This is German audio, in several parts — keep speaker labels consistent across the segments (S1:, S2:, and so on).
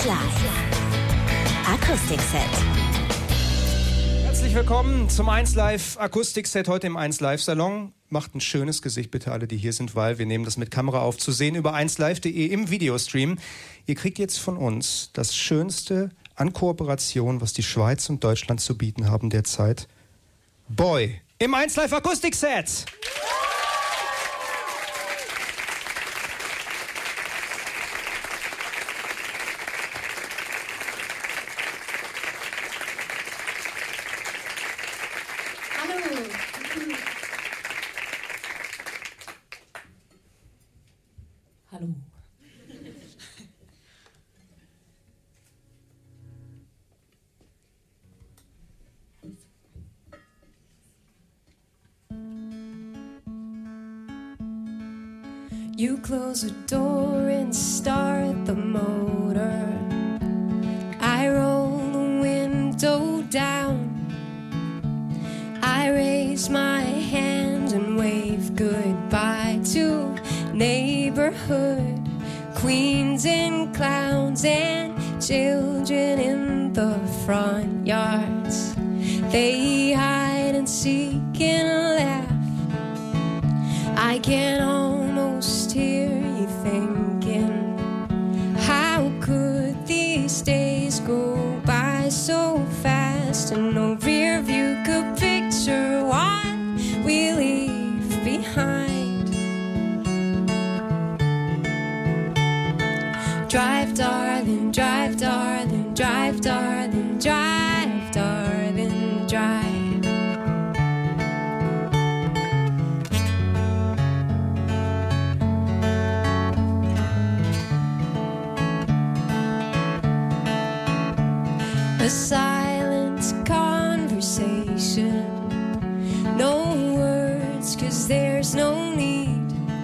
S1: Live Akustikset.
S2: Herzlich willkommen zum 1 Live Akustikset heute im 1 Live Salon. Macht ein schönes Gesicht bitte alle, die hier sind, weil wir nehmen das mit Kamera auf, zu sehen über 1live.de im Videostream. Ihr kriegt jetzt von uns das Schönste an Kooperation, was die Schweiz und Deutschland zu bieten haben derzeit. Boy im 1 Live Akustikset.
S3: Hallo.
S4: You close the door and start the motor. I roll the window down. I raise my hand and wave goodbye to neighborhood queens and clowns and children in the front yards. They hide and seek and laugh. I can almost hear you thinking, how could these days go by so fast? And no rear view could picture what we leave behind. Drive, darling, drive, darling, drive, darling, drive, darling, drive. A silent conversation, no words, 'cause there's no need.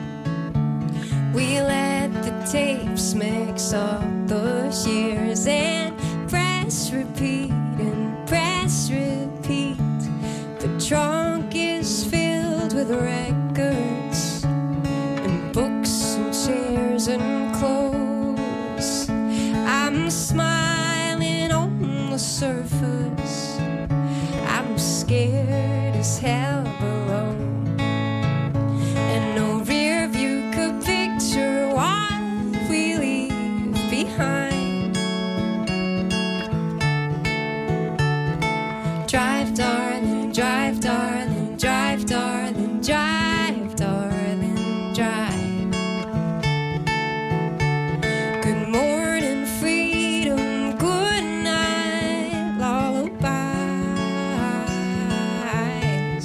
S4: We let the tapes mix up the years and press repeat and press repeat. The trunk is filled with records and books and chairs and clothes. I'm smiling on the surface. I'm scared as hell below. And no rear view could picture what we leave behind. Drive, darling, drive, darling, drive, darling, drive, darling, drive. Good morning, freedom, good night, lullabies.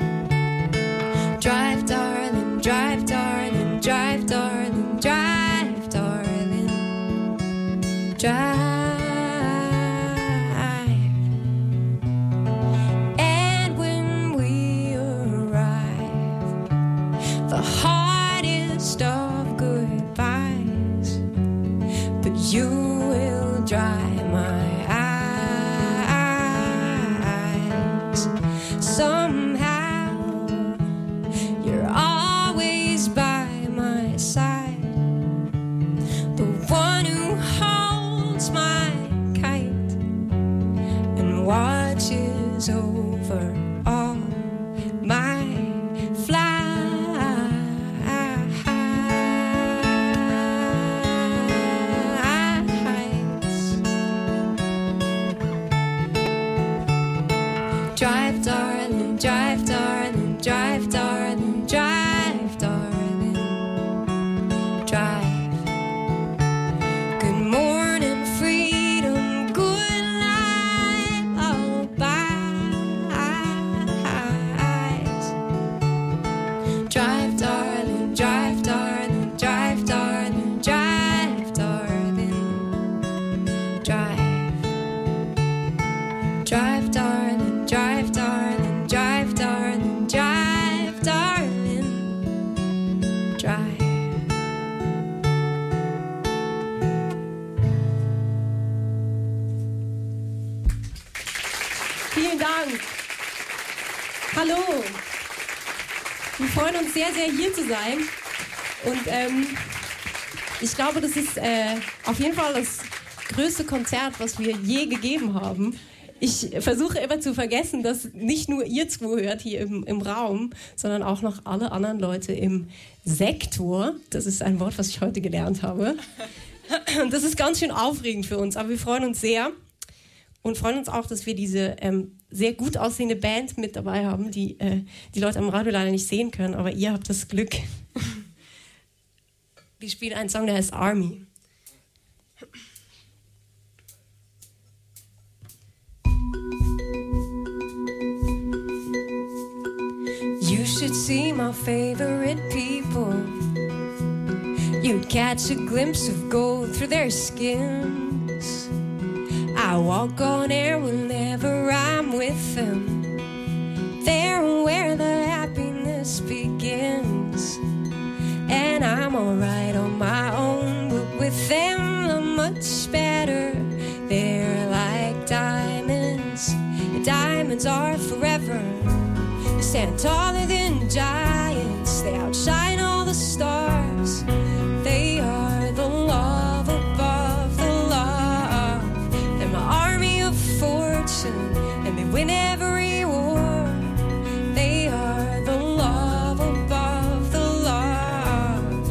S4: Drive, darling, drive, darling, drive, darling, drive, darling, drive. And when we arrive, the hardest of goodbyes, but you will dry my eyes. Somehow you're always by my side, the one who holds my kite and watches over all my flights. Drive, darling, drive, darling, drive, darling, drive, darling, drive. Good morning, freedom, good night, lullabies. Drive, darling, drive, darling, drive, darling, drive, darling, drive. Drive, darling, drive, darling, drive, darling, drive, darling, drive.
S3: Vielen Dank. Hallo. Wir freuen uns sehr, sehr hier zu sein. Und ich glaube, das ist auf jeden Fall das größte Konzert, was wir je gegeben haben. Ich versuche immer zu vergessen, dass nicht nur ihr zuhört hier im Raum, sondern auch noch alle anderen Leute im Sektor. Das ist ein Wort, was ich heute gelernt habe. Und das ist ganz schön aufregend für uns, aber wir freuen uns sehr und freuen uns auch, dass wir diese sehr gut aussehende Band mit dabei haben, die die Leute am Radio leider nicht sehen können, aber ihr habt das Glück. Wir spielen einen Song, der heißt Army.
S4: You should see my favorite people. You'd catch a glimpse of gold through their skins. I walk on air whenever I'm with them. They're where the happiness begins. And I'm alright on my own, but with them I'm much better. They're like diamonds, and diamonds are forever. They stand taller than giants, they outshine all the stars. They are the love above the love. They're my army of fortune, and they win every war. They are the love above the love.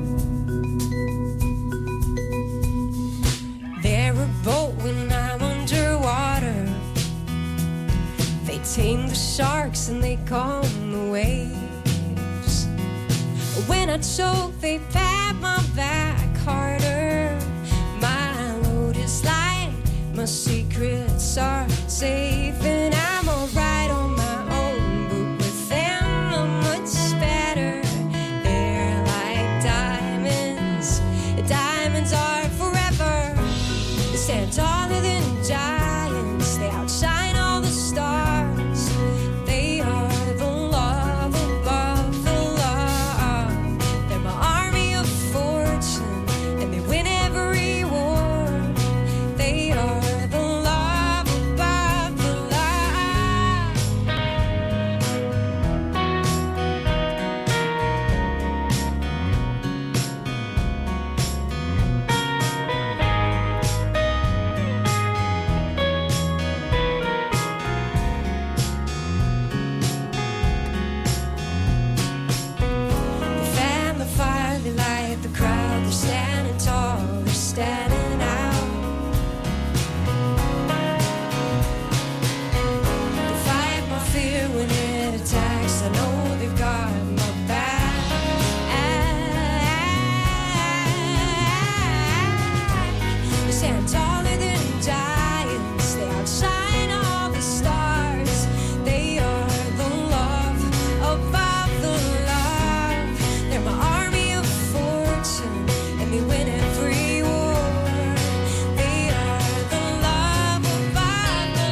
S4: They're a boat when I'm underwater. They tame the sharks and they calm the waves. When I choke, they pat my back harder. My load is light, my secrets are safe, and I'm alright on my own, but with them I'm much better. They're like diamonds, diamonds are forever. They stand taller than giants, they outshine all the stars. They are the love above the love. They're my army of fortune, and they win every war. They are the love above the love. They fan the fire, they light the crowd. They're standing tall, they're standing out. They fight my fear when it attacks. I know they've got my back. They stand taller than giants, they outshine all the stars. They are the love above the love. They're my army of fortune, and they win every war. They are the love above the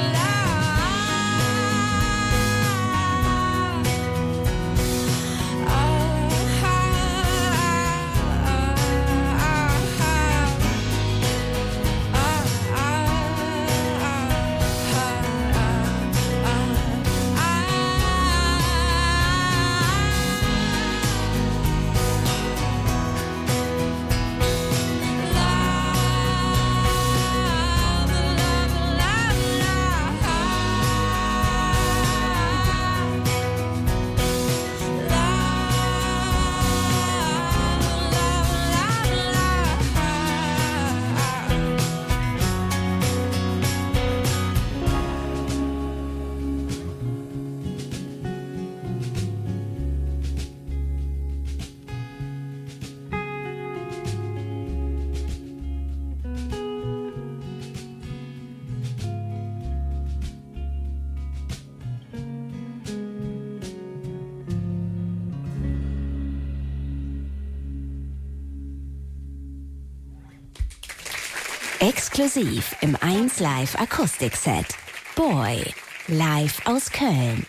S1: Exklusiv im 1 Live Akustikset. Boy, live aus Köln.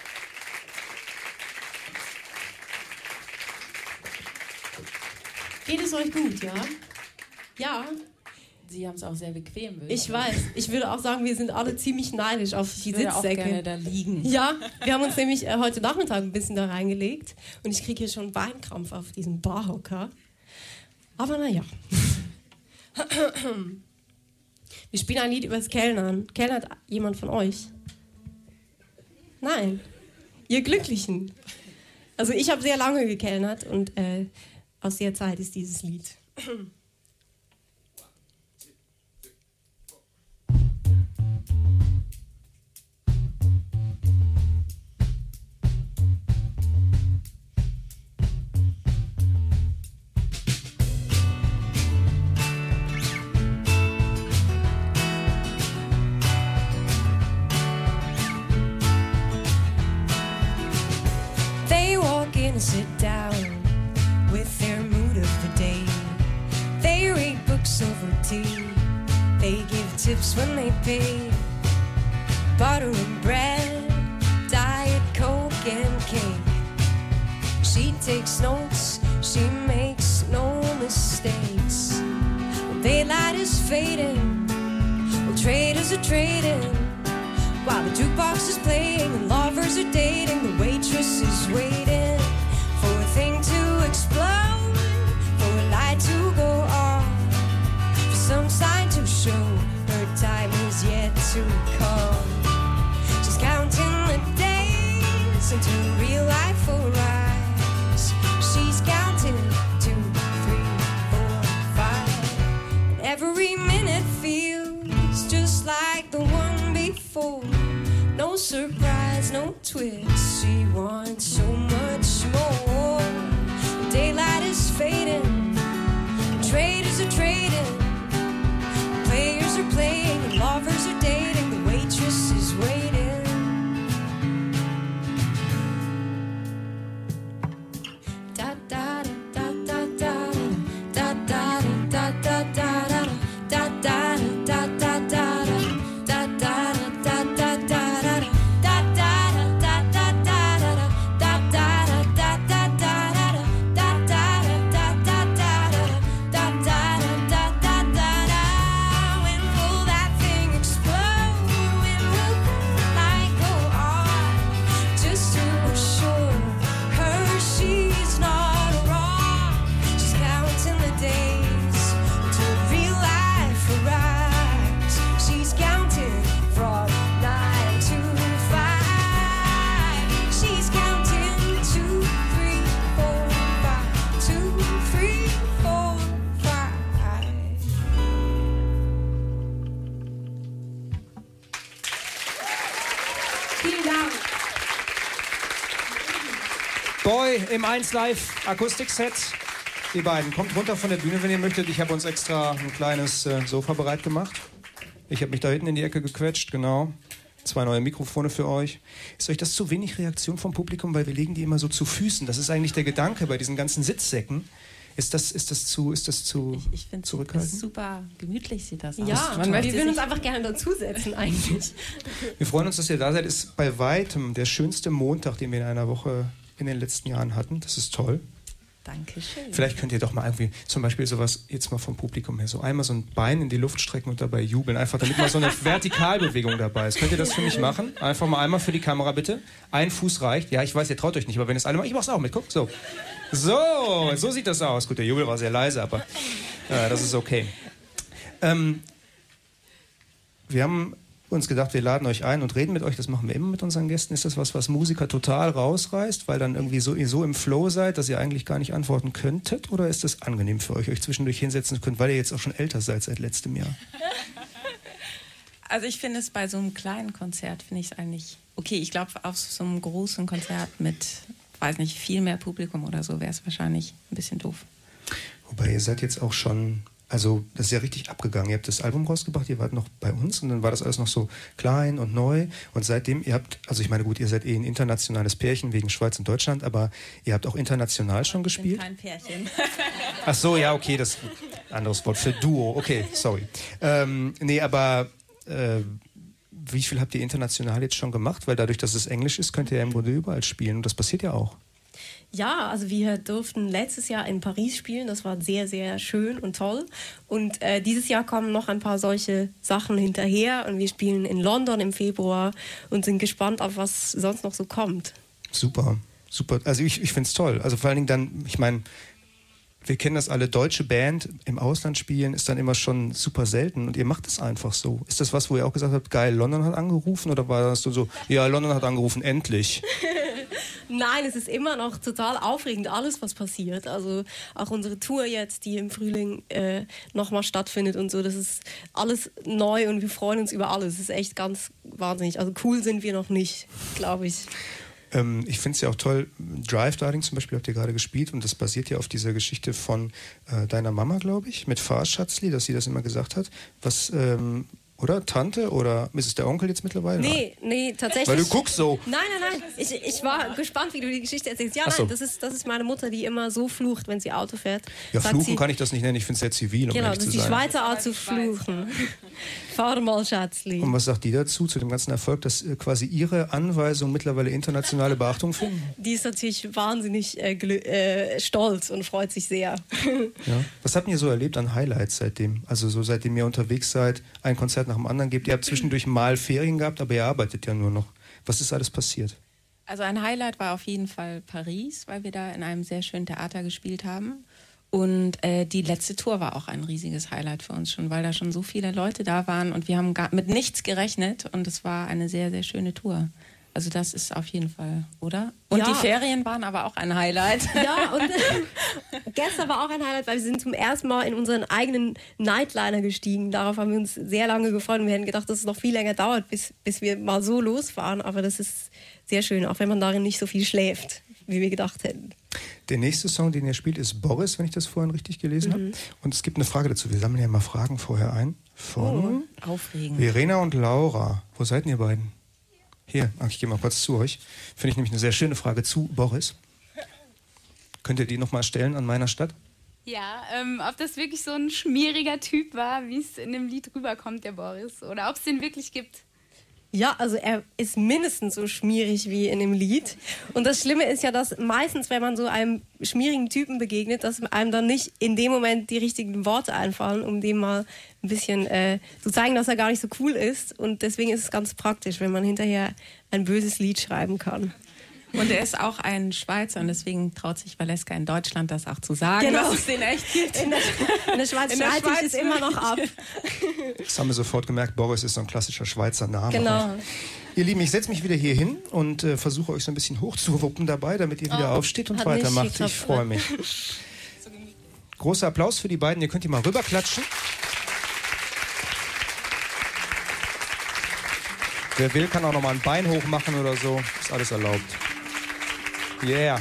S3: Geht es euch gut, ja? Ja,
S5: Sie haben es auch sehr bequem. würde
S3: ich weiß. Ich würde auch sagen, wir sind alle ziemlich neidisch auf die
S5: Ich würde auch
S3: Sitzsäcke.
S5: gerne da liegen.
S3: Ja, wir haben uns nämlich heute Nachmittag ein bisschen da reingelegt und ich kriege hier schon Beinkrampf auf diesem Barhocker. Aber naja. Wir spielen ein Lied über das Kellnern. Kellnert jemand von euch? Nein. Ihr Glücklichen. Also ich habe sehr lange gekellnert und aus der Zeit ist dieses Lied.
S4: Sit down with their mood of the day. They read books over tea. They give tips when they pay. Butter and bread, Diet Coke and cake. She takes notes, she makes no mistakes. When daylight is fading, well, traders are trading, while the jukebox is playing and lovers are dating. The waitress is waiting for a thing to explode, for a light to go on, for some sign to show her time is yet to come. She's counting the days until real life arrives. She's counting 2, 3, 4, 5, and every minute feels just like the one before. No surprise, no twist. She wants so much more. Daylight is fading, traders are trading, players are playing, and lovers are dating. The waitress is waiting. Da da da da da da da da da da da da da da da da.
S2: Boy im 1Live Akustikset. Die beiden, kommt runter von der Bühne, wenn ihr möchtet. Ich habe uns extra ein kleines Sofa bereit gemacht. Ich habe mich da hinten in die Ecke gequetscht, genau. 2 neue Mikrofone für euch. Ist euch das zu wenig Reaktion vom Publikum? Weil wir legen die immer so zu Füßen. Das ist eigentlich der Gedanke bei diesen ganzen Sitzsäcken. Ist das zu
S5: Ich finde
S2: zurückhaltend?
S5: es super gemütlich, sieht das aus.
S3: Ja, wir würden uns einfach gerne dazusetzen eigentlich.
S2: Wir freuen uns, dass ihr da seid. Ist bei weitem der schönste Montag, den wir in einer Woche in den letzten Jahren hatten. Das ist toll.
S5: Dankeschön.
S2: Vielleicht könnt ihr doch mal irgendwie zum Beispiel sowas jetzt mal vom Publikum her so einmal so ein Bein in die Luft strecken und dabei jubeln. Einfach damit mal so eine Vertikalbewegung dabei ist. Könnt ihr das für mich machen? Einfach mal einmal für die Kamera bitte. Ein Fuß reicht. Ja, ich weiß, ihr traut euch nicht, aber wenn es alle machen, ich mach's auch mit. Guck, so. So sieht das aus. Gut, der Jubel war sehr leise, aber das ist okay. Wir haben uns gedacht, wir laden euch ein und reden mit euch. Das machen wir immer mit unseren Gästen. Ist das was Musiker total rausreißt, weil dann irgendwie so im Flow seid, dass ihr eigentlich gar nicht antworten könntet? Oder ist das angenehm für euch zwischendurch hinsetzen könnt, weil ihr jetzt auch schon älter seid seit letztem Jahr?
S5: Also ich finde es bei so einem kleinen Konzert, finde ich es eigentlich okay. Ich glaube, auf so einem großen Konzert mit, weiß nicht, viel mehr Publikum oder so wäre es wahrscheinlich ein bisschen doof.
S2: Wobei ihr seid jetzt auch schon... Also das ist ja richtig abgegangen. Ihr habt das Album rausgebracht, ihr wart noch bei uns und dann war das alles noch so klein und neu. Und seitdem, ihr seid ein internationales Pärchen wegen Schweiz und Deutschland, aber ihr habt auch international schon gespielt?
S5: Ich bin kein Pärchen.
S2: Ach so, ja, okay, das ist ein anderes Wort für Duo. Okay, sorry. Wie viel habt ihr international jetzt schon gemacht? Weil dadurch, dass es Englisch ist, könnt ihr ja im Grunde überall spielen und das passiert ja auch.
S3: Ja, also wir durften letztes Jahr in Paris spielen. Das war sehr, sehr schön und toll. Und dieses Jahr kommen noch ein paar solche Sachen hinterher. Und wir spielen in London im Februar und sind gespannt, auf was sonst noch so kommt.
S2: Super, super. Also ich finde es toll. Also vor allen Dingen dann, ich meine, Wir kennen das alle, deutsche Band im Ausland spielen ist dann immer schon super selten und ihr macht es einfach so. Ist das was, wo ihr auch gesagt habt, geil, London hat angerufen oder war das so, ja, London hat angerufen, endlich?
S3: Nein, es ist immer noch total aufregend, alles was passiert. Also auch unsere Tour jetzt, die im Frühling nochmal stattfindet und so, das ist alles neu und wir freuen uns über alles. Es ist echt ganz wahnsinnig. Also cool sind wir noch nicht, glaube ich.
S2: Ich finde es ja auch toll, Drive Darling zum Beispiel habt ihr gerade gespielt und das basiert ja auf dieser Geschichte von deiner Mama, glaube ich, mit Fahrschatzli, dass sie das immer gesagt hat. Was, oder? Tante oder ist es der Onkel jetzt mittlerweile?
S3: Nee, tatsächlich.
S2: Weil du guckst so.
S3: Nein. Ich war gespannt, wie du die Geschichte erzählst. Ja,
S2: so.
S3: nein, das ist meine Mutter, die immer so flucht, wenn sie Auto fährt.
S2: Ja,
S3: Sagt
S2: fluchen
S3: sie,
S2: kann ich das nicht nennen, ich finde es sehr zivil, um
S3: genau,
S2: ehrlich
S3: das
S2: zu
S3: ist die
S2: sein.
S3: Schweizer Art zu fluchen. Fahr mal, Schatzli.
S2: Und was sagt die dazu, zu dem ganzen Erfolg, dass quasi ihre Anweisungen mittlerweile internationale Beachtung finden?
S3: Die ist natürlich wahnsinnig stolz und freut sich sehr.
S2: Ja. Was habt ihr so erlebt an Highlights seitdem? Also so seitdem ihr unterwegs seid, ein Konzert nach dem anderen gebt. Ihr habt zwischendurch mal Ferien gehabt, aber ihr arbeitet ja nur noch. Was ist alles passiert?
S5: Also ein Highlight war auf jeden Fall Paris, weil wir da in einem sehr schönen Theater gespielt haben. Und die letzte Tour war auch ein riesiges Highlight für uns schon, weil da schon so viele Leute da waren und wir haben mit nichts gerechnet und es war eine sehr, sehr schöne Tour. Also das ist auf jeden Fall, oder? Und
S3: ja.
S5: Die Ferien waren aber auch ein Highlight.
S3: Ja, und gestern war auch ein Highlight, weil wir sind zum ersten Mal in unseren eigenen Nightliner gestiegen. Darauf haben wir uns sehr lange gefreut und wir hätten gedacht, dass es noch viel länger dauert, bis wir mal so losfahren. Aber das ist sehr schön, auch wenn man darin nicht so viel schläft, wie wir gedacht hätten.
S2: Der nächste Song, den ihr spielt, ist Boris, wenn ich das vorhin richtig gelesen habe. Und es gibt eine Frage dazu. Wir sammeln ja mal Fragen vorher ein. Von
S5: aufregend.
S2: Verena und Laura. Wo seid ihr beiden? Hier, ich gehe mal kurz zu euch. Finde ich nämlich eine sehr schöne Frage zu Boris. Könnt ihr die nochmal stellen an meiner Stadt?
S6: Ja, ob das wirklich so ein schmieriger Typ war, wie es in dem Lied rüberkommt, der Boris. Oder ob es den wirklich gibt.
S3: Ja, also er ist mindestens so schmierig wie in dem Lied. Und das Schlimme ist ja, dass meistens, wenn man so einem schmierigen Typen begegnet, dass einem dann nicht in dem Moment die richtigen Worte einfallen, um dem mal ein bisschen zu zeigen, dass er gar nicht so cool ist. Und deswegen ist es ganz praktisch, wenn man hinterher ein böses Lied schreiben kann.
S5: Und er ist auch ein Schweizer und deswegen traut sich Valeska in Deutschland das auch zu sagen,
S3: Genau.
S5: dass es den echt gibt.
S3: In der Schweiz streite ich es immer noch ab.
S2: Das haben wir sofort gemerkt, Boris ist so ein klassischer Schweizer Name.
S3: Genau.
S2: Ihr Lieben, ich setze mich wieder hier hin und versuche euch so ein bisschen hochzuwuppen dabei, damit ihr wieder aufsteht und weitermacht. Ich freue mich. Großer Applaus für die beiden. Ihr könnt die mal rüberklatschen. Wer will, kann auch noch mal ein Bein hoch machen oder so. Ist alles erlaubt. Yeah.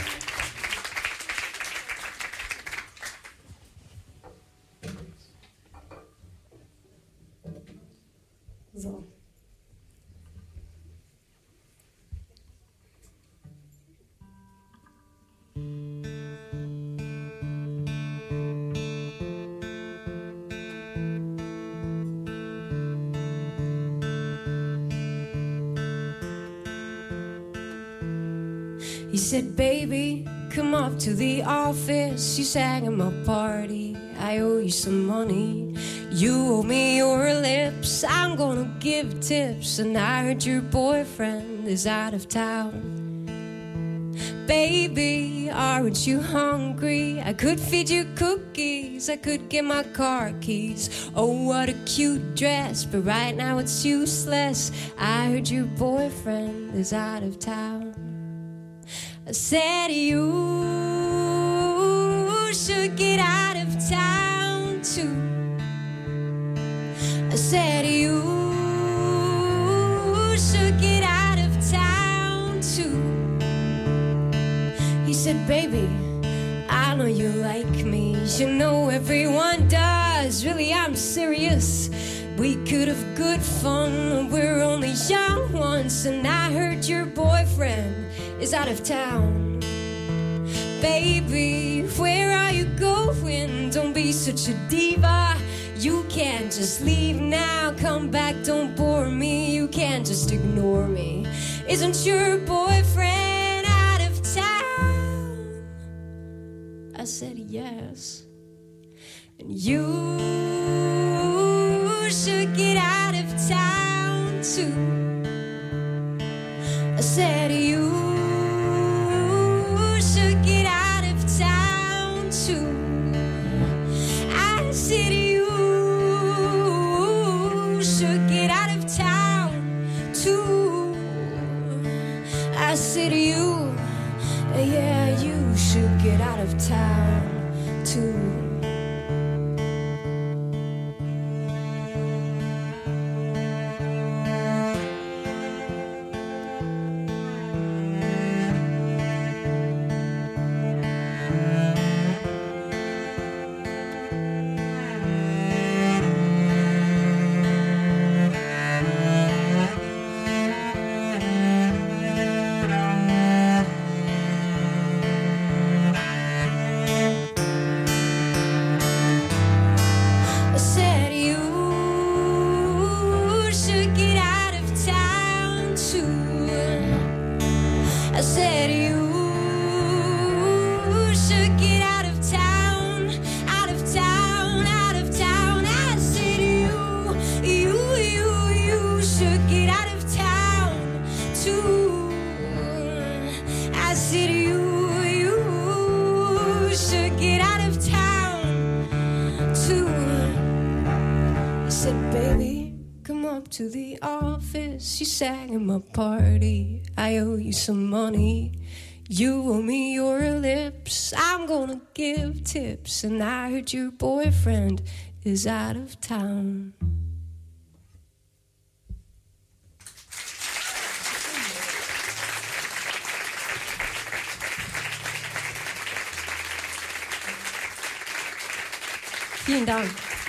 S3: So.
S4: He said, baby, come up to the office. You sang at my party. I owe you some money. You owe me your lips. I'm gonna give tips. And I heard your boyfriend is out of town. Baby, aren't you hungry? I could feed you cookies. I could get my car keys. Oh, what a cute dress. But right now it's useless. I heard your boyfriend is out of town. I said you should get out of town too. I said you should get out of town too. He said, baby, I know you like me. You know everyone does. Really, I'm serious. We could have good fun. We're only young once. And I heard your boyfriend is out of town. Baby, where are you going? Don't be such a diva. You can't just leave now. Come back, don't bore me. You can't just ignore me. Isn't your boyfriend out of town? I said yes. And you should get out of town too. I said you should get out of town too. town too. To the office, you sang in my party. I owe you some money. You owe me your lips. I'm gonna give tips. And I heard your boyfriend is out of town. Vielen Dank.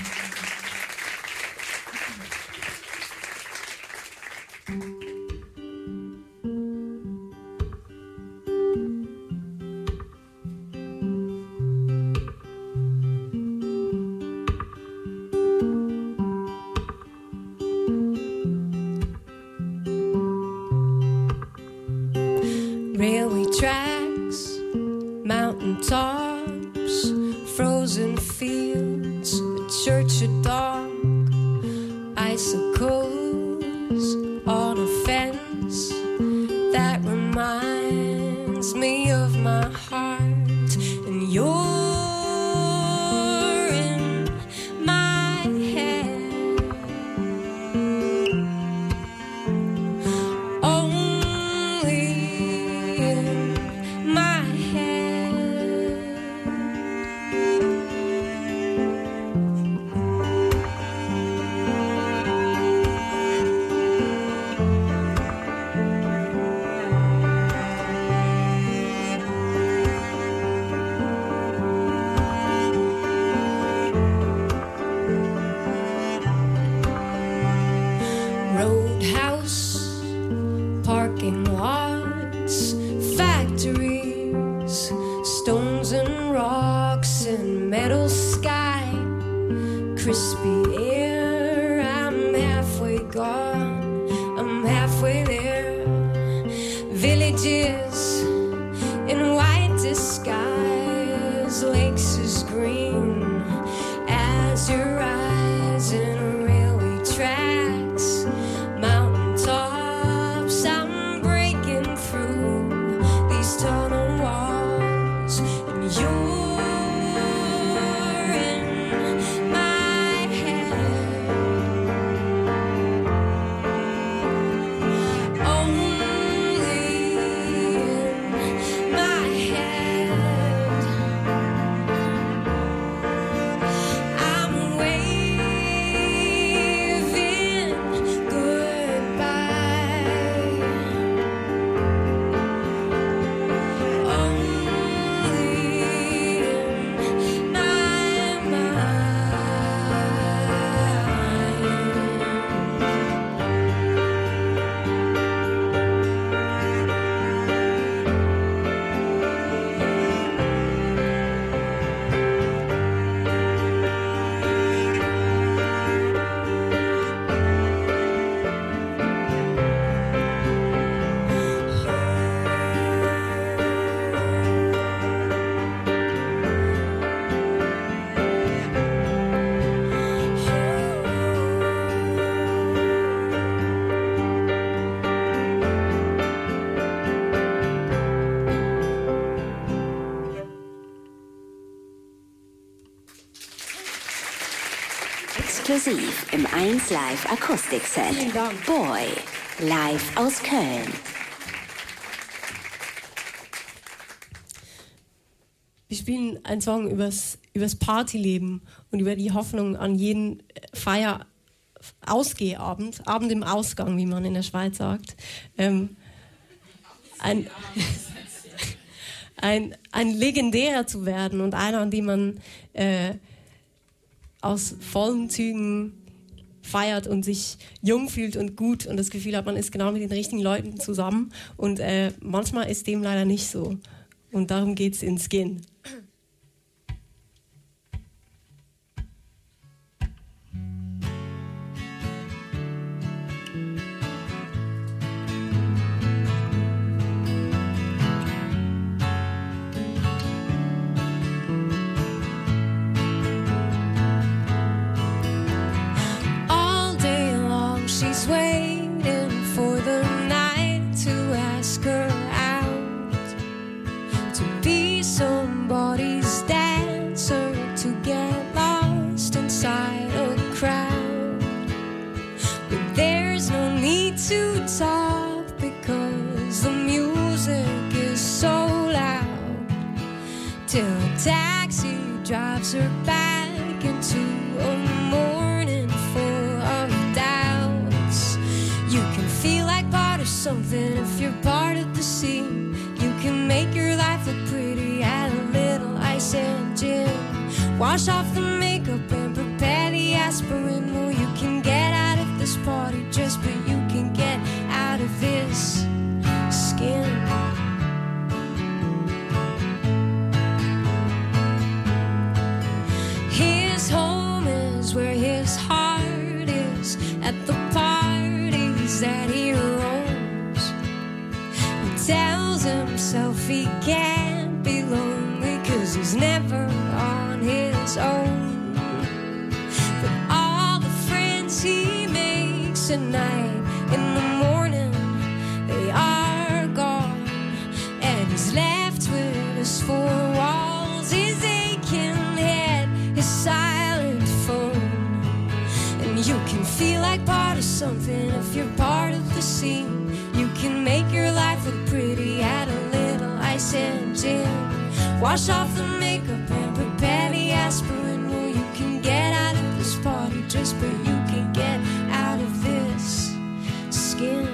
S4: Railway tracks, mountain tops, frozen fields, a church, a dog, icicles on a fence that reminds me of my heart, and you're in my head. Only in my head. Roadhouse, parking lots, factories, stones and rocks and metal sky, crispy air. I'm halfway gone, I'm halfway there. Villages in white disguise, lakes as green as your eyes, and railway tracks, mountain tops. I'm breaking through these tunnel walls, and you're in my head. Only in my head. I'm waving goodbye. Only in my mind.
S1: Exklusiv im 1 Live Akustikset.
S3: Vielen Dank.
S1: Boy, live aus Köln.
S3: Wir spielen einen Song übers Partyleben und über die Hoffnung an jeden Ausgehabend, Abend im Ausgang, wie man in der Schweiz sagt. Ein legendärer zu werden und einer, an dem man aus vollen Zügen feiert und sich jung fühlt und gut und das Gefühl hat, man ist genau mit den richtigen Leuten zusammen und manchmal ist dem leider nicht so und darum geht's in Skin.
S4: She's waiting for the night to ask her out to be somebody's dancer, to get lost inside a crowd. But there's no need to talk because the music is so loud, till a taxi drives her back into a morning full of doubts. You can feel like part of something if you're part of the scene. You can make your life look pretty, add a little ice and gin. Wash off the makeup and prepare the aspirin. Well, you can get out of this party just, but you can get out of this skin. His home is where his heart is, at the parties that he roams. He tells himself he can't be lonely 'cause he's never on his own. But all the friends he makes at night, in the morning, they are gone. And he's left with his four walls, his aching head, his silent phone. And you can feel like part of something if you're part of the scene. You can make your life look pretty, add a little ice and gin. Wash off the makeup and prepare the aspirin. Well, you can get out of this party just, but you can get out of this skin.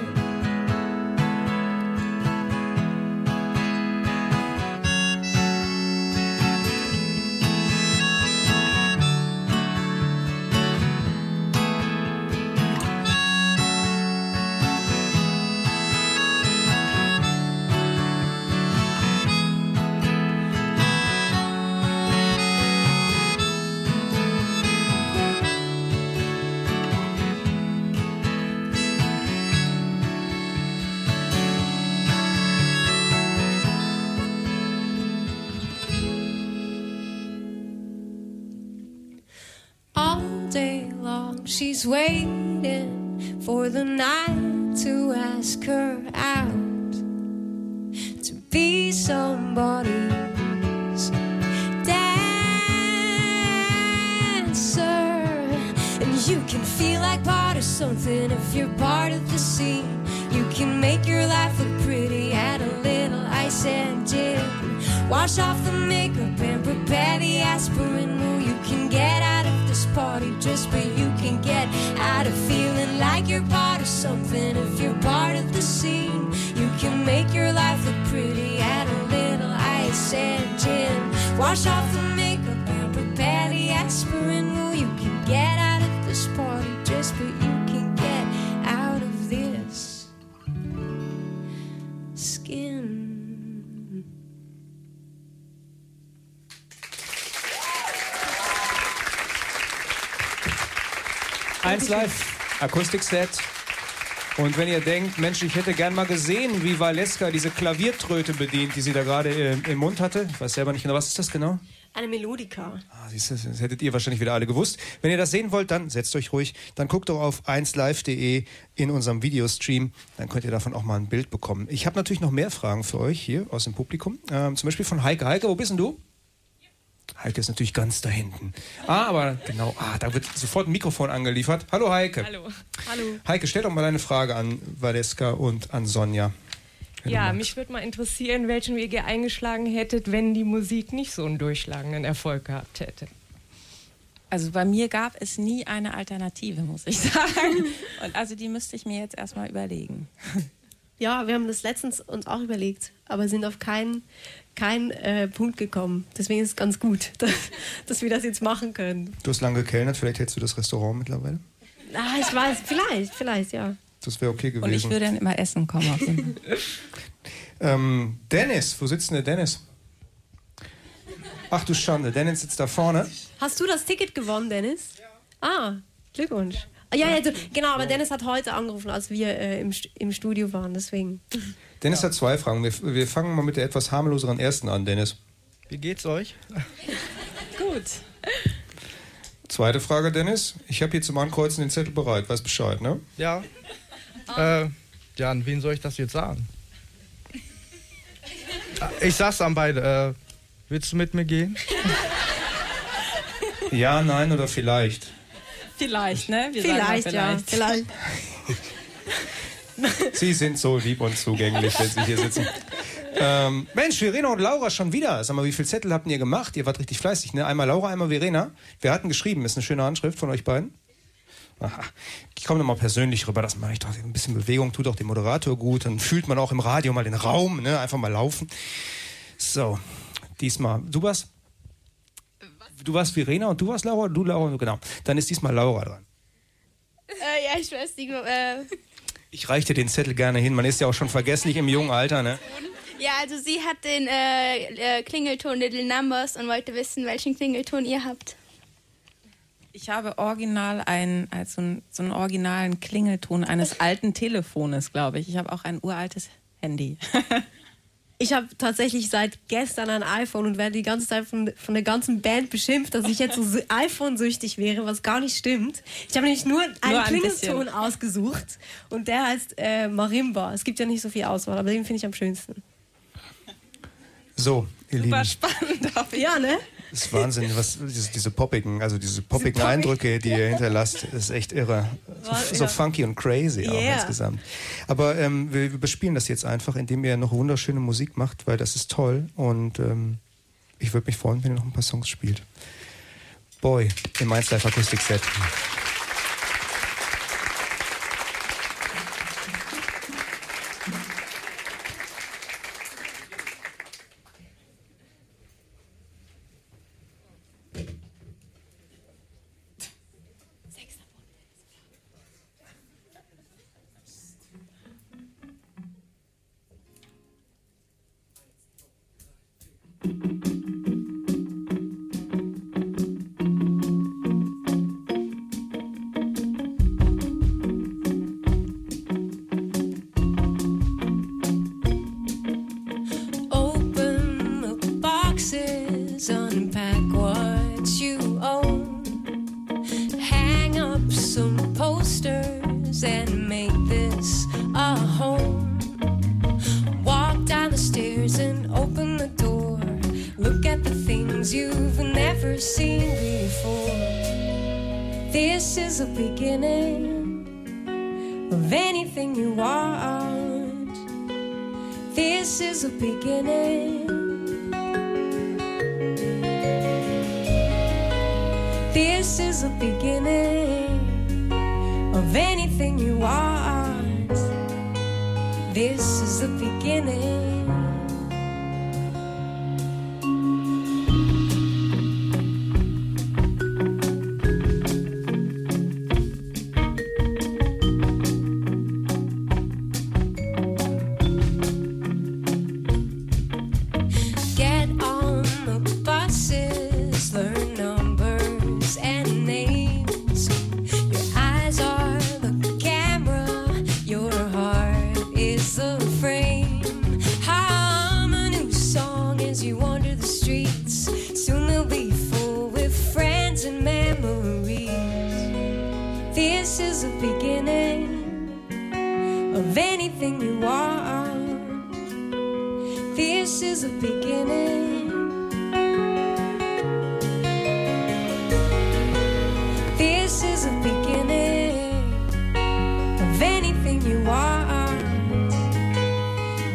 S4: She's waiting for the night to ask her out to be somebody's dancer. And you can feel like part of something if you're part of the scene. You can make your life look pretty, add a little ice and gin. Wash off the makeup and prepare the aspirin. Well, you can get out of this party just, but you can get out of feeling like you're part of something if you're part of the scene. You can make your life look pretty, add a little ice and gin. Wash off the makeup and prepare the aspirin. Well, you can get out of this party just, but you can get out of this skin.
S2: 1Live Akustikset. Und wenn ihr denkt, Mensch, ich hätte gern mal gesehen, wie Valeska diese Klaviertröte bedient, die sie da gerade im Mund hatte. Ich weiß selber nicht genau, was ist das genau?
S3: Eine Melodika.
S2: Siehst du, das hättet ihr wahrscheinlich wieder alle gewusst. Wenn ihr das sehen wollt, dann setzt euch ruhig. Dann guckt doch auf 1live.de in unserem Videostream. Dann könnt ihr davon auch mal ein Bild bekommen. Ich habe natürlich noch mehr Fragen für euch hier aus dem Publikum. Zum Beispiel von Heike. Heike, wo bist denn du? Heike ist natürlich ganz da hinten. Aber genau, da wird sofort ein Mikrofon angeliefert. Hallo Heike.
S7: Hallo. Hallo.
S2: Heike, stell doch mal deine Frage an Valeska und an Sonja.
S7: Ja, mich würde mal interessieren, welchen Weg ihr eingeschlagen hättet, wenn die Musik nicht so einen durchschlagenden Erfolg gehabt hätte.
S5: Also bei mir gab es nie eine Alternative, muss ich sagen. Und also die müsste ich mir jetzt erstmal überlegen.
S3: Ja, wir haben das letztens uns auch überlegt, aber sind auf keinen Punkt gekommen. Deswegen ist es ganz gut, dass wir das jetzt machen können.
S2: Du hast lange gekellnert, vielleicht hältst du das Restaurant mittlerweile?
S3: Ah, ich weiß, vielleicht, ja.
S2: Das wäre okay gewesen.
S5: Und ich würde dann immer essen kommen. Auf jeden Fall.
S2: Dennis, wo sitzt denn der Dennis? Ach du Schande, Dennis sitzt da vorne.
S3: Hast du das Ticket gewonnen, Dennis? Ja. Ah, Glückwunsch. Ja, genau, aber Dennis hat heute angerufen, als wir im Studio waren, deswegen.
S2: Dennis hat 2 Fragen. Wir fangen mal mit der etwas harmloseren ersten an, Dennis.
S8: Wie geht's euch?
S5: Gut.
S2: Zweite Frage, Dennis. Ich habe hier zum Ankreuzen den Zettel bereit. Weiß Bescheid, ne?
S8: Ja. Ja, an wen soll ich das jetzt sagen? Ich sag's an beide. Willst du mit mir gehen?
S2: Ja, nein oder vielleicht?
S5: Vielleicht, ne? Wir
S3: Vielleicht, ja. Vielleicht.
S2: Sie sind so lieb und zugänglich, wenn Sie hier sitzen. Mensch, Verena und Laura schon wieder. Sag mal, wie viele Zettel habt ihr gemacht? Ihr wart richtig fleißig, ne? Einmal Laura, einmal Verena. Wer hat denn geschrieben? Ist eine schöne Handschrift von euch beiden. Aha. Ich komme nochmal persönlich rüber, das mache ich doch. Ein bisschen Bewegung tut auch dem Moderator gut. Dann fühlt man auch im Radio mal den Raum, ne? Einfach mal laufen. So, diesmal. Du warst Verena und du warst Laura? Du, Laura, genau. Dann ist diesmal Laura dran.
S6: Ja, ich weiß nicht.
S2: Ich reiche dir den Zettel gerne hin. Man ist ja auch schon vergesslich im jungen Alter, ne?
S6: Ja, also sie hat den Klingelton Little Numbers und wollte wissen, welchen Klingelton ihr habt.
S5: Ich habe original so einen originalen Klingelton eines alten Telefones, glaube ich. Ich habe auch ein uraltes Handy.
S3: Ich habe tatsächlich seit gestern ein iPhone und werde die ganze Zeit von der ganzen Band beschimpft, dass ich jetzt so iPhone-süchtig wäre, was gar nicht stimmt. Ich habe nämlich nur einen Klingelton ausgesucht und der heißt Marimba. Es gibt ja nicht so viel Auswahl, aber den finde ich am schönsten.
S2: So, ihr Lieben.
S5: Super spannend.
S3: Ja, ne?
S2: Das ist Wahnsinn, was diese poppigen Eindrücke, die ihr hinterlasst, ist echt irre. So funky und crazy auch insgesamt. Aber wir bespielen das jetzt einfach, indem ihr noch wunderschöne Musik macht, weil das ist toll und ich würde mich freuen, wenn ihr noch ein paar Songs spielt. Boy, im 1 Live Akustik Set.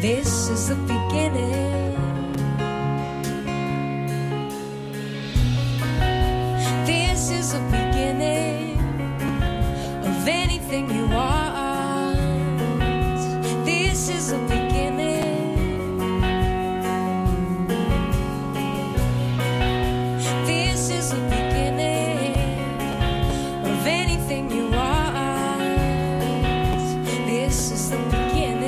S4: This is the beginning. This is the beginning of anything you want. This is the beginning. This is the beginning of anything you want. This is the beginning.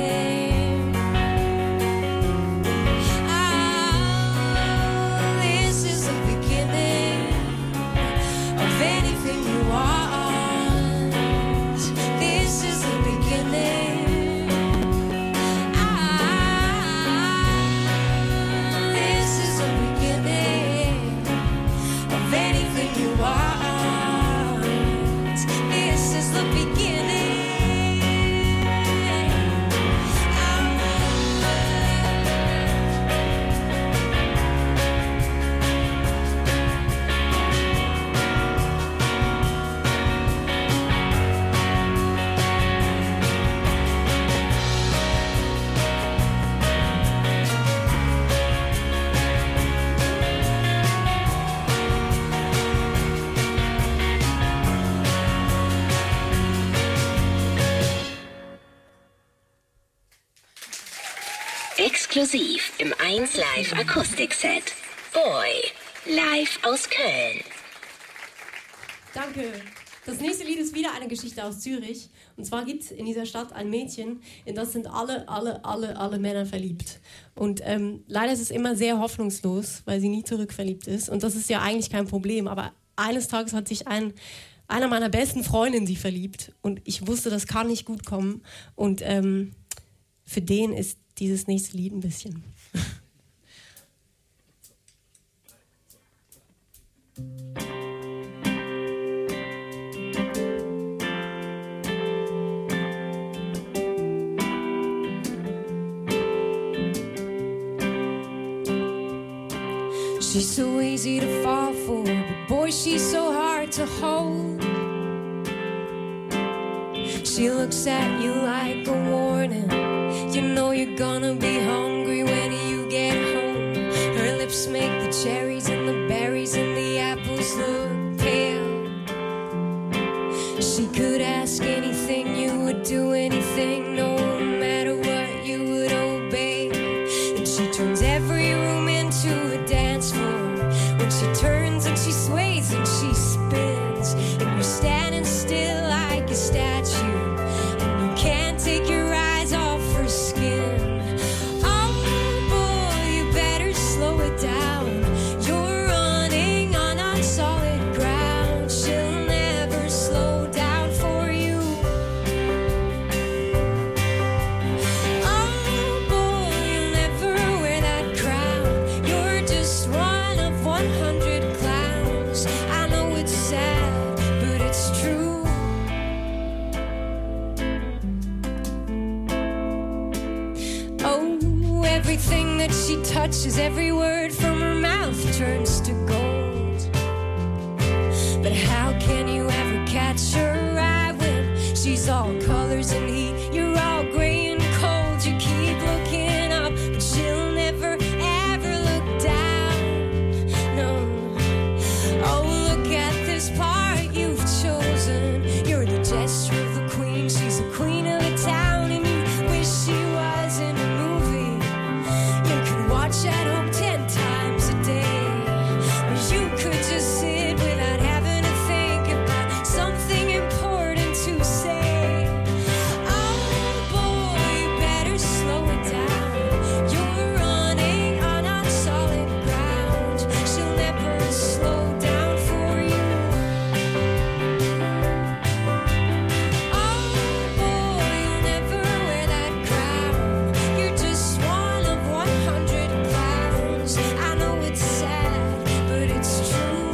S1: Exklusiv im 1 Live Akustikset. Boy, live aus Köln.
S3: Danke. Das nächste Lied ist wieder eine Geschichte aus Zürich. Und zwar gibt es in dieser Stadt ein Mädchen, in das sind alle Männer verliebt. Und leider ist es immer sehr hoffnungslos, weil sie nie zurückverliebt ist. Und das ist ja eigentlich kein Problem. Aber eines Tages hat sich einer meiner besten Freundinnen sie verliebt. Und ich wusste, das kann nicht gut kommen. Und für den ist dieses nächste Lied ein bisschen.
S4: She's so easy to fall for, but boy, she's so hard to hold. She looks at you like a warning. You know you're gonna be hungry when you get home. Her lips make the cherries and the berries and the apples look pale. She could ask anything, you would do anything, no matter what, you would obey. And she turns every room into a dance floor. When she turns and she sways and she spins, and you're standing still like a statue, and you can't take your eyes off her skin. Oh boy, you better slow it down. You're running on solid ground. She'll never slow down for you. Oh boy, you'll never wear that crown. You're just one of 100 clowns. I know it's sad, but it's true. Oh, everything that she touches, every word from her mouth turns to gold. But how can you ever catch her eye when she's all colors and heat? You're all gray and cold. You keep looking up, but she'll never ever look down. No. Oh, look at this part you've chosen. You're the gesture of a queen. She's the queen of the town, and you wish she was in a movie. You could watch at home 10 times a day, or you could just sit without having to think about something important to say. Oh boy, you better slow it down. You're running on solid ground. She'll never slow down for you. Oh boy, you'll never wear that crown. You're just one of 100 clowns. I know it's sad, but it's true.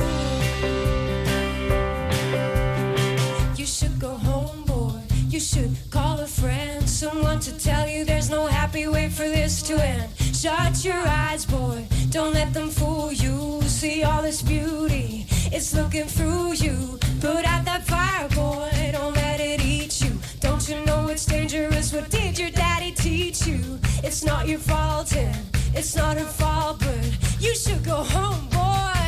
S4: You should go home, boy. You should call a friend, someone to tell you there's no happy way for this to end. Shut your eyes, boy. Don't let them fool you. See all this beauty, it's looking through you. Put out that fire, boy. Don't let it eat you. Don't you know it's dangerous? What did your daddy teach you? It's it's not your fault and it's not her fault, but you should go home, boy.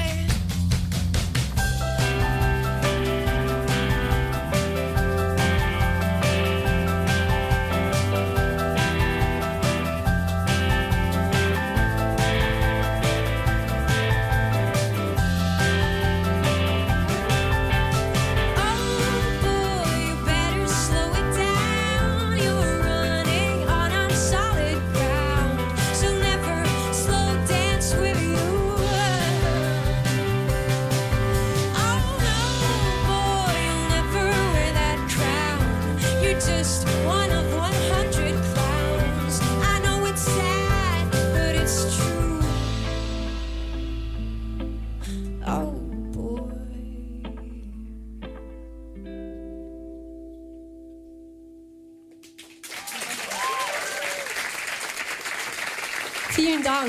S3: Vielen Dank.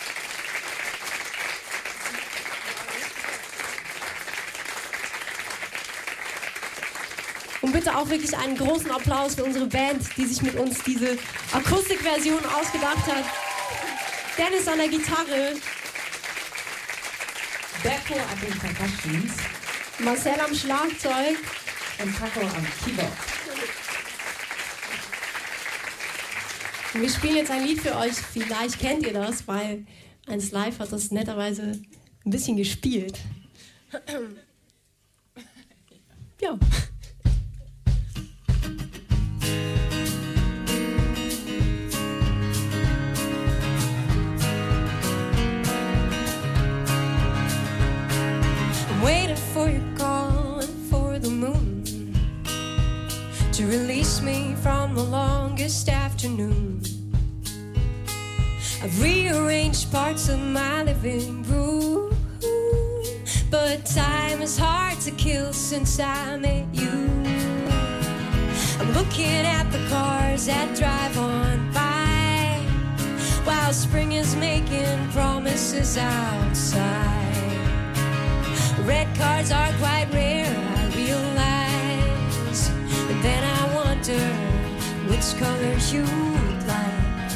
S3: Und bitte auch wirklich einen großen Applaus für unsere Band, die sich mit uns diese Akustikversion ausgedacht hat. Dennis an der Gitarre,
S9: Berko an den Percussions,
S3: Marcel am Schlagzeug
S9: und Paco am Keyboard.
S3: Und wir spielen jetzt ein Lied für euch, vielleicht kennt ihr das, weil 1Live hat das netterweise ein bisschen gespielt. Ja.
S4: I'm waiting for your call and for the moon to release me from the longest afternoon. I've rearranged parts of my living room, but time is hard to kill since I met you. I'm looking at the cars that drive on by while spring is making promises outside. Red cars are quite rare, I realize, and then I wonder which color you'd like.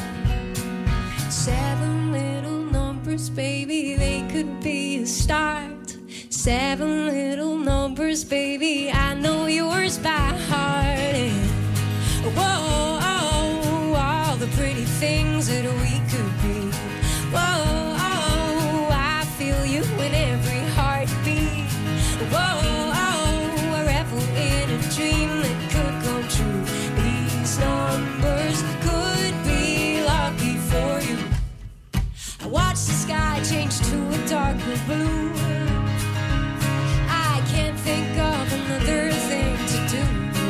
S4: 7 little numbers, baby, they could be a start. 7 little numbers, baby, I know yours by heart. And whoa, oh, all the pretty things that we could be. Whoa, oh, I feel you in every heartbeat. Whoa, oh, I revel in a dream that could come true. These numbers could be lucky for you. I watch the sky change to a darker blue. I can't think of another thing to do.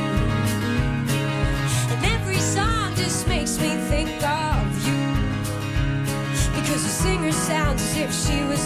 S4: And every song just makes me think of you, because the singer sounds as if she was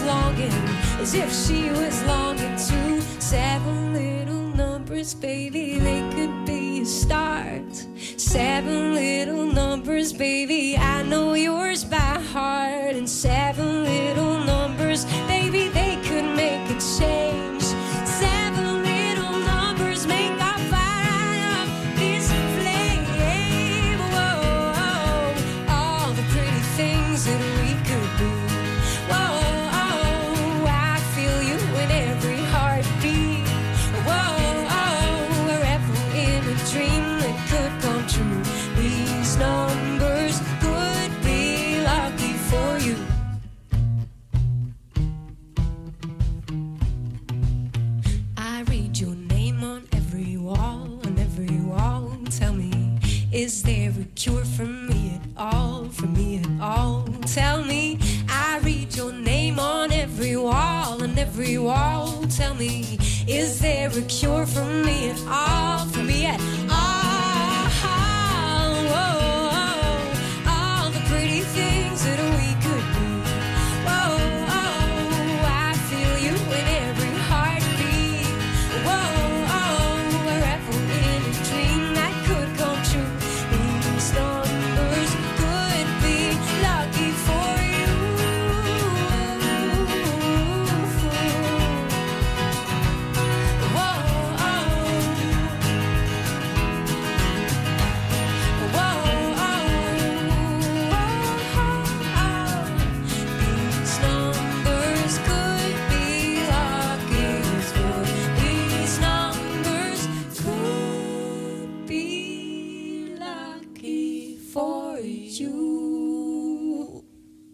S4: longing to. 7 little numbers, baby, they could be a start. 7 little numbers, baby, I know yours by heart. And 7 little numbers, baby, they could make a change. 7 little numbers make our fire up this flame. Whoa, all the pretty things that we could be. Whoa, I feel you in every heartbeat. Whoa, I revel in a dream that could come true. These numbers could be lucky for you. I read your name on every wall, on every wall. Tell me, is there a cure for me at all, for me at all? Tell me, I read your name on every wall, on every wall. Tell me, is there a cure for me at all, for me at all? Whoa, all the pretty things that we could be. Whoa, I feel you in every heartbeat. Whoa, I revel in a dream that could come true. These numbers could be lucky for you. Whoa, you.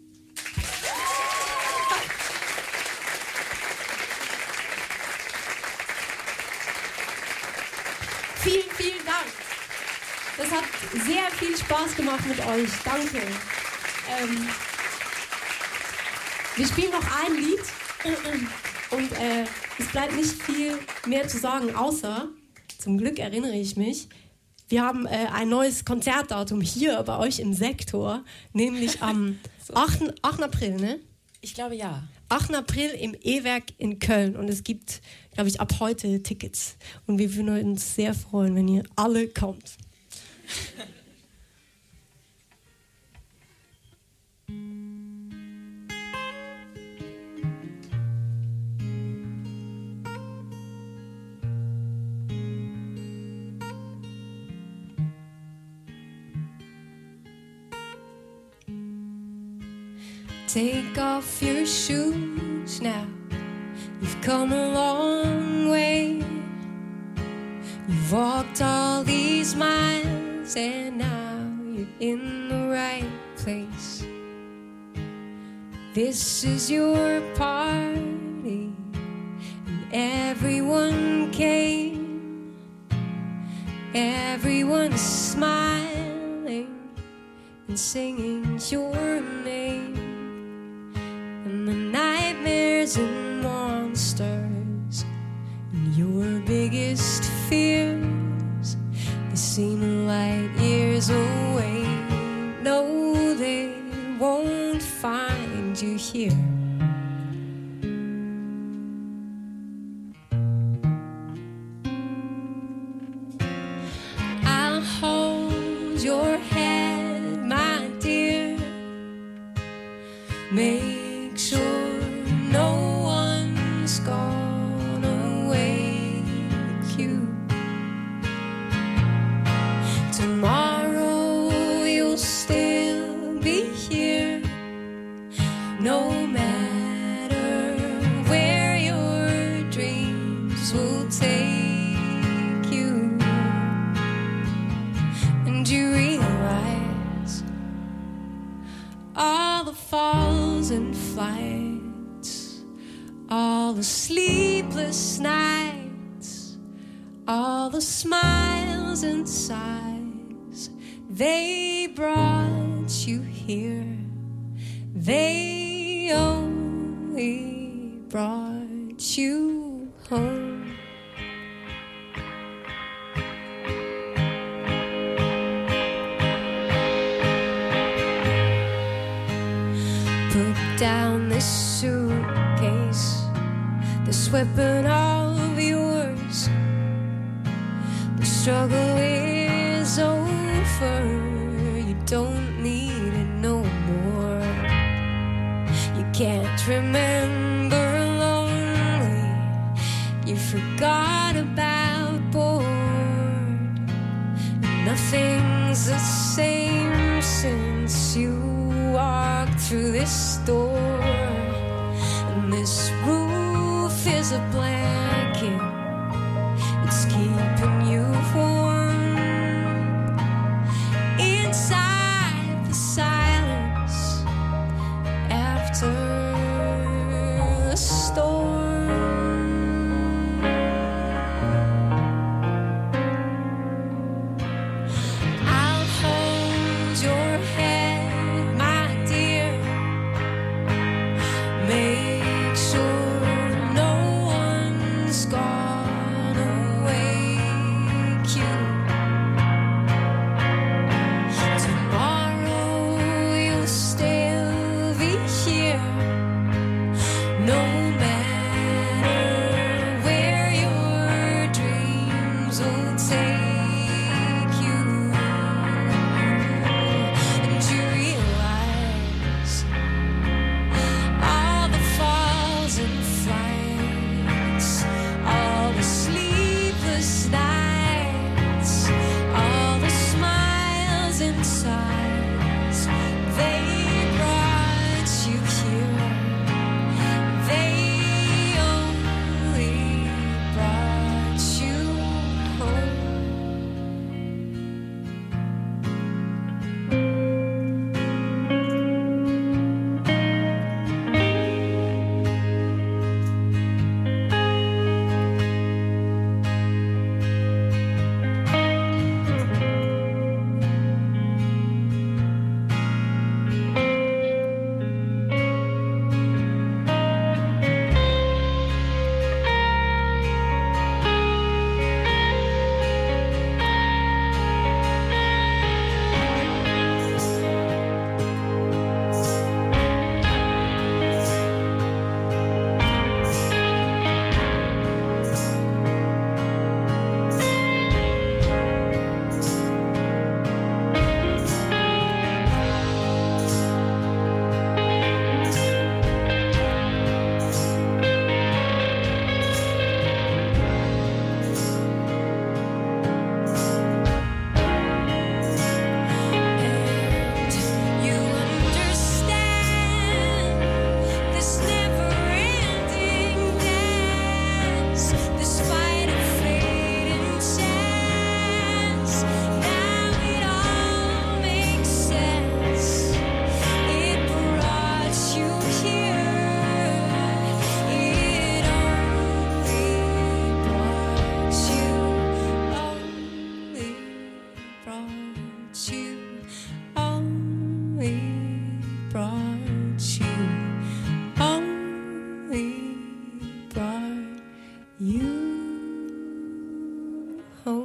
S3: Vielen, vielen Dank. Das hat sehr viel Spaß gemacht mit euch. Danke. Wir spielen noch ein Lied und es bleibt nicht viel mehr zu sagen, außer, zum Glück erinnere ich mich, wir haben ein neues Konzertdatum hier bei euch im Sektor, nämlich am 8. April, ne?
S5: Ich glaube, ja.
S3: 8. April im E-Werk in Köln und es gibt, glaube ich, ab heute Tickets. Und wir würden uns sehr freuen, wenn ihr alle kommt.
S4: Take off your shoes now. You've come a long way. You've walked all these miles and now you're in the right place. This is your party and everyone came. Everyone's smiling and singing your name. And the nightmares and monsters and your biggest fears, they seem light years away. No, they won't find you here. I'll hold your head, my dear. Make sure no one's gonna wake you. Tomorrow you'll still be here, no matter where your dreams will take you. And you realize all the falls and flights, all the sleepless nights, all the smiles and sighs, they brought you here. They only brought you home. Put down this suitcase, this weapon of yours. The struggle is over, you don't need it no more. You can't remember lonely, you forgot about bored. Nothing's the same since you walked through this door. And this roof is a blanket, it's keeping you warm. Inside the silence after the storm. I'll hold your head, my dear. Make sure no one's gonna wake you. Tomorrow you'll still be here, no matter where your dreams will take you. And you realize all the falls and flights, all the sleepless nights, all the smiles and sighs, they brought you here. They only brought you home.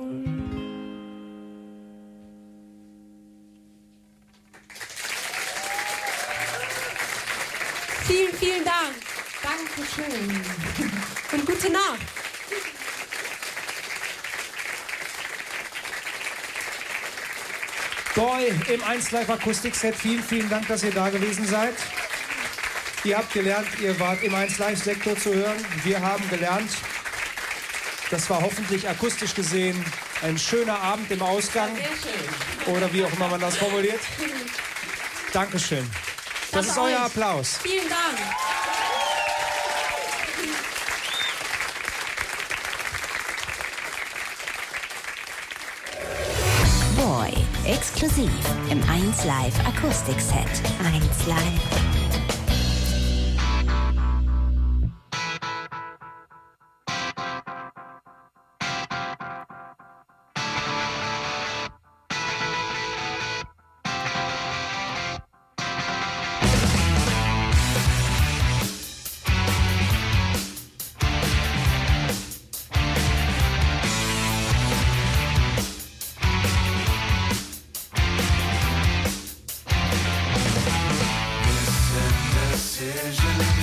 S4: down.
S3: Vielen, vielen Dank.
S9: Dankeschön.
S3: Und gute Nacht.
S2: Boy im 1Live Akustikset. Vielen, vielen Dank, dass ihr da gewesen seid. Ihr habt gelernt, ihr wart im 1Live Sektor zu hören. Wir haben gelernt, das war hoffentlich akustisch gesehen ein schöner Abend im Ausgang.
S9: Sehr schön.
S2: Oder wie auch immer man das formuliert. Dankeschön. Das ist euer Applaus.
S3: Vielen Dank.
S1: Boy, exklusiv im 1Live Akustikset. 1Live.
S10: Decision